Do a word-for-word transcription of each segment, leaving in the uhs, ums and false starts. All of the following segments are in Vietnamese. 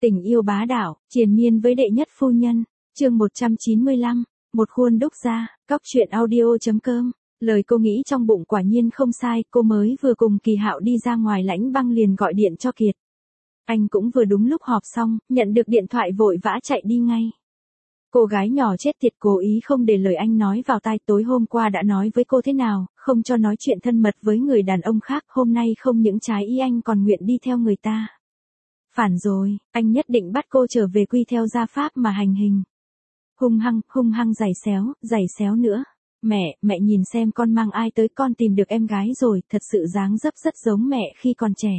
Tình yêu bá đạo, triền miên với đệ nhất phu nhân. Chương một trăm chín mươi lăm, một khuôn đúc ra, cóc truyện audio chấm com. Lời cô nghĩ trong bụng quả nhiên không sai, cô mới vừa cùng Kỳ Hạo đi ra ngoài Lãnh Băng liền gọi điện cho Kiệt. Anh cũng vừa đúng lúc họp xong, nhận được điện thoại vội vã chạy đi ngay. Cô gái nhỏ chết tiệt cố ý không để lời anh nói vào tai, tối hôm qua đã nói với cô thế nào, không cho nói chuyện thân mật với người đàn ông khác, hôm nay không những trái ý anh còn nguyện đi theo người ta. Phản rồi, anh nhất định bắt cô trở về quy theo gia pháp mà hành hình. Hung hăng, hung hăng giày xéo, giày xéo nữa. Mẹ, mẹ nhìn xem con mang ai tới, con tìm được em gái rồi, thật sự dáng dấp rất giống mẹ khi còn trẻ.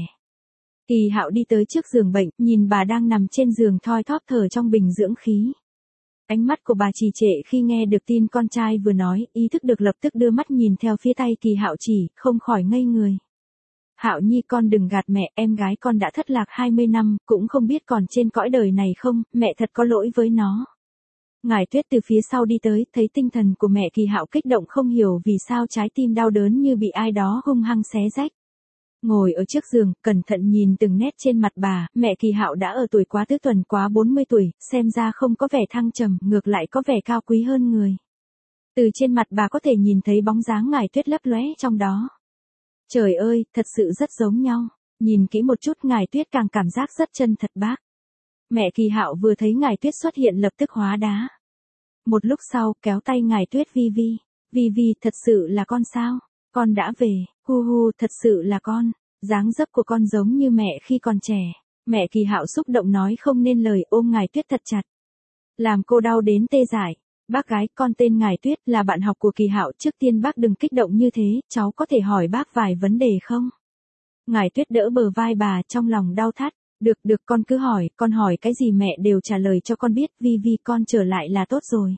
Kỳ Hạo đi tới trước giường bệnh, nhìn bà đang nằm trên giường thoi thóp thở trong bình dưỡng khí. Ánh mắt của bà trì trệ khi nghe được tin con trai vừa nói, ý thức được lập tức đưa mắt nhìn theo phía tay Kỳ Hạo chỉ, không khỏi ngây người. Hạo Nhi, con đừng gạt mẹ, em gái con đã thất lạc hai mươi năm, cũng không biết còn trên cõi đời này không, mẹ thật có lỗi với nó. Ngải Tuyết từ phía sau đi tới, thấy tinh thần của mẹ Kỳ Hạo kích động không hiểu vì sao trái tim đau đớn như bị ai đó hung hăng xé rách. Ngồi ở trước giường, cẩn thận nhìn từng nét trên mặt bà, mẹ Kỳ Hạo đã ở tuổi quá tứ tuần, quá bốn mươi tuổi, xem ra không có vẻ thăng trầm, ngược lại có vẻ cao quý hơn người. Từ trên mặt bà có thể nhìn thấy bóng dáng Ngải Tuyết lấp lóe trong đó. Trời ơi, thật sự rất giống nhau. Nhìn kỹ một chút, Ngải Tuyết càng cảm giác rất chân thật bác. Mẹ Kỳ Hạo vừa thấy Ngải Tuyết xuất hiện lập tức hóa đá. Một lúc sau, kéo tay Ngải Tuyết: Vi Vi, Vi Vi, thật sự là con sao? Con đã về, hu hu, thật sự là con. Dáng dấp của con giống như mẹ khi còn trẻ. Mẹ Kỳ Hạo xúc động nói không nên lời, ôm Ngải Tuyết thật chặt. Làm cô đau đến tê dại. Bác gái, con tên Ngải Tuyết, là bạn học của Kỳ Hạo, trước tiên bác đừng kích động như thế, cháu có thể hỏi bác vài vấn đề không? Ngải Tuyết đỡ bờ vai bà, trong lòng đau thắt. Được được, con cứ hỏi, con hỏi cái gì mẹ đều trả lời cho con biết, Vi Vi con trở lại là tốt rồi.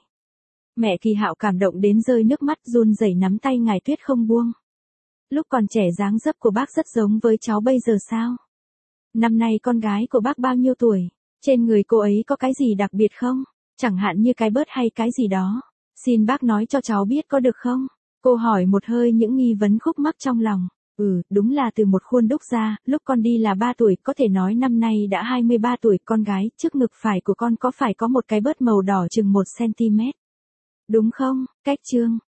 Mẹ Kỳ Hạo cảm động đến rơi nước mắt, run rẩy nắm tay Ngải Tuyết không buông. Lúc còn trẻ dáng dấp của bác rất giống với cháu bây giờ sao? Năm nay con gái của bác bao nhiêu tuổi? Trên người cô ấy có cái gì đặc biệt không? Chẳng hạn như cái bớt hay cái gì đó. Xin bác nói cho cháu biết có được không? Cô hỏi một hơi những nghi vấn khúc mắc trong lòng. Ừ, đúng là từ một khuôn đúc ra, lúc con đi là ba tuổi, có thể nói năm nay đã hai mươi ba tuổi, con gái, trước ngực phải của con có phải có một cái bớt màu đỏ chừng một xăng ti mét? Đúng không, cách chương,